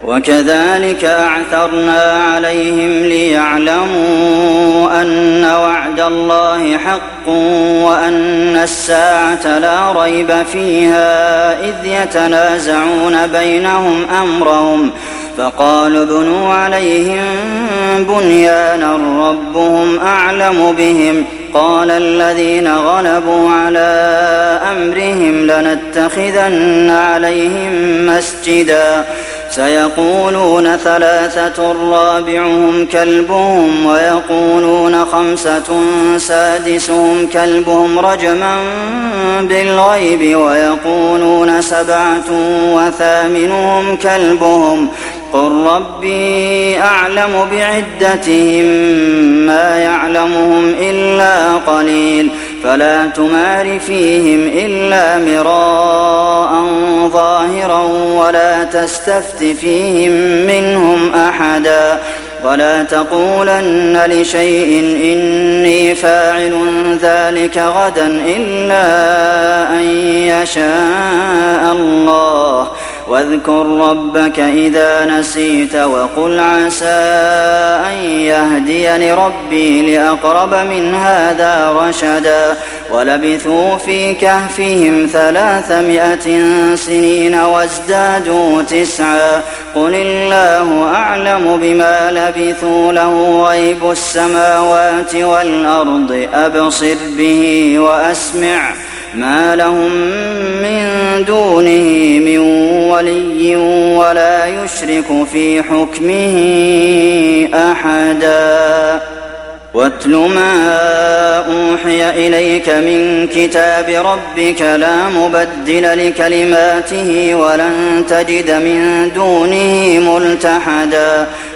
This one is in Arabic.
وكذلك أعثرنا عليهم ليعلموا أن وعد الله حق وأن الساعة لا ريب فيها إذ يتنازعون بينهم أمرهم فقالوا ابنوا عليهم بنيانا ربهم أعلم بهم قال الذين غلبوا على أمرهم لنتخذن عليهم مسجدا سيقولون ثلاثة رابعهم كلبهم ويقولون خمسة سادسهم كلبهم رجما بالغيب ويقولون سبعة وثامنهم كلبهم قل ربي أعلم بعدتهم ما يعلمهم إلا قليل فلا تمار فيهم إلا مراء ظاهرا ولا تستفت فيهم منهم أحدا ولا تقولن لشيء إني فاعل ذلك غدا إلا أن يشاء الله واذكر ربك إذا نسيت وقل عسى أن يهديني ربي لأقرب من هذا رشدا ولبثوا في كهفهم 300 سنين وازدادوا 9 قل الله أعلم بما لبثوا له غيب السماوات والأرض أبصر به وأسمع ما لهم من دونه من ولي ولا يشرك في حكمه أحدا واتل ما أوحي إليك من كتاب ربك لا مبدل لكلماته ولن تجد من دونه ملتحدا